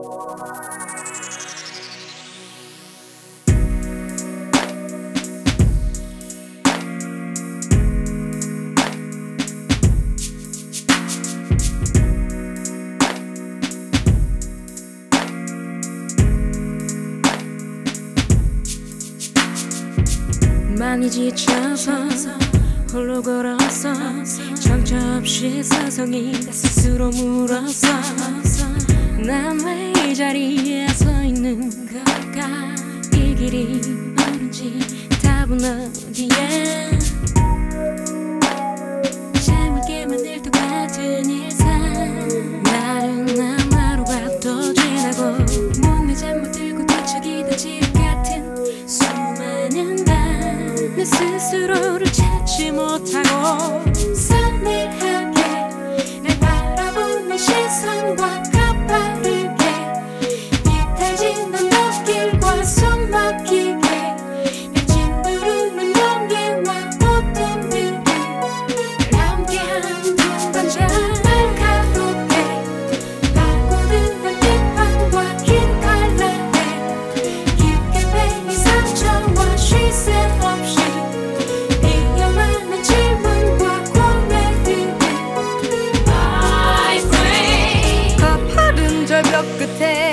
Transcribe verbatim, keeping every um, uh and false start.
많이 지쳐서 홀로 걸어서 정처 없이 서성이 스스로 물었어. 난 왜 이 자리에 서 있는 걸까? 이 길이 옳은지 답은 어디에? 재밌게만 늘 똑같은 일상 나른한 하루가 또 지나고 문내 잠못 들고 뒤척이던 지옥 같은 수많은 밤 내 스스로를 찾지 못하고 서늘하게 날 바라보는 시선과 가파르게 비탈진 언덕길과 숨 막히게 날 짓누르는 공기와 어둠들이 늘 함께한 동반자 날카롭게 파고드는 빗방과 긴 칼날에 깊게 베인 상처와 쉴 새 없이 위험한 질문과 고뇌들을 I pray 가파른 절벽 끝에